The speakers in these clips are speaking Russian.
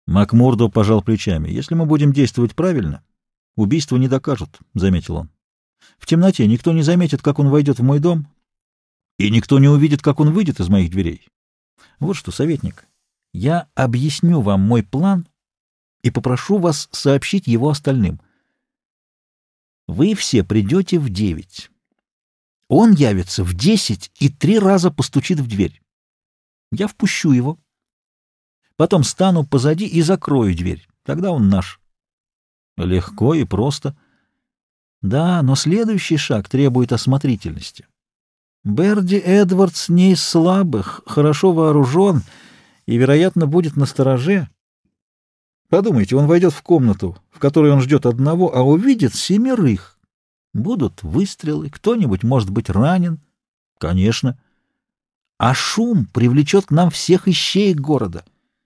Макмурдо пожал плечами. «Если мы будем действовать правильно, убийство не докажут», — заметил он. «В темноте никто не заметит, как он войдет в мой дом, и никто не увидит, как он выйдет из моих дверей. Вот что, советник, я объясню вам мой план и попрошу вас сообщить его остальным. Вы все придете в 9. Он явится в 10 и 3 раза постучит в дверь. Я впущу его. Потом стану позади и закрою дверь. Тогда он наш». Легко и просто. Да, но следующий шаг требует осмотрительности. Берди Эдвардс не из слабых, хорошо вооружен и, вероятно, будет настороже. Подумайте, он войдет в комнату, в которой он ждет одного, а увидит 7. Будут выстрелы, кто-нибудь может быть ранен. Конечно. А шум привлечет к нам всех ищеек города.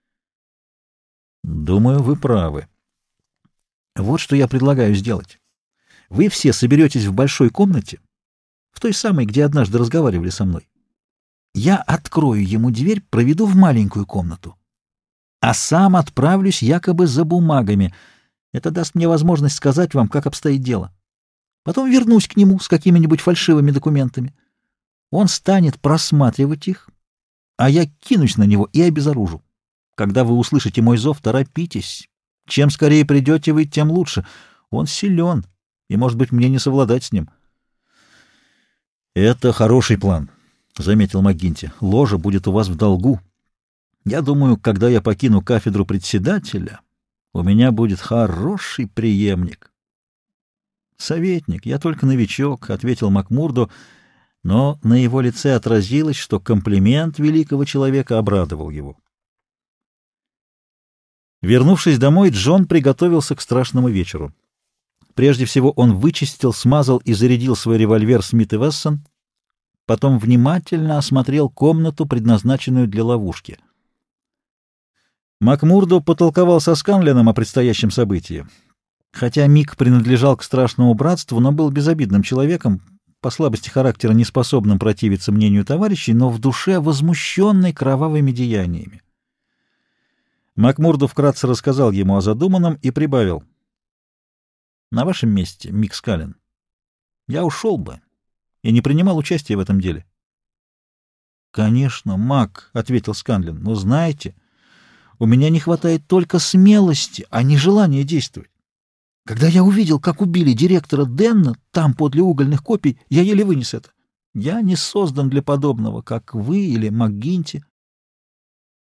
Думаю, вы правы. Вот что я предлагаю сделать. Вы все соберетесь в большой комнате, в той самой, где однажды разговаривали со мной. Я открою ему дверь, проведу в маленькую комнату, а сам отправлюсь якобы за бумагами. Это даст мне возможность сказать вам, как обстоит дело. Потом вернусь к нему с какими-нибудь фальшивыми документами. Он станет просматривать их, а я кинусь на него и обезоружу. Когда вы услышите мой зов, торопитесь. Чем скорее придете вы, тем лучше. Он силен, и, может быть, мне не совладать с ним. — Это хороший план, — заметил МакГинти. — Ложа будет у вас в долгу. Я думаю, когда я покину кафедру председателя, у меня будет хороший преемник. — Советник, я только новичок, — ответил Макмурдо, но на его лице отразилось, что комплимент великого человека обрадовал его. Вернувшись домой, Джон приготовился к страшному вечеру. Прежде всего он вычистил, смазал и зарядил свой револьвер Смит и Вессон, потом внимательно осмотрел комнату, предназначенную для ловушки. Макмурдо потолковал со Сканленом о предстоящем событии. Хотя Мик принадлежал к страшному братству, но был безобидным человеком, по слабости характера не способным противиться мнению товарищей, но в душе возмущенный кровавыми деяниями. Макмурдо вкратце рассказал ему о задуманном и прибавил: «На вашем месте, Мик Скаллен, я ушел бы и не принимал участия в этом деле». «Конечно, Мак», — ответил Сканлен, — «но знаете, у меня не хватает только смелости, а не желания действовать. Когда я увидел, как убили директора Денна там подле угольных копий, я еле вынес это. Я не создан для подобного, как вы или МакГинти».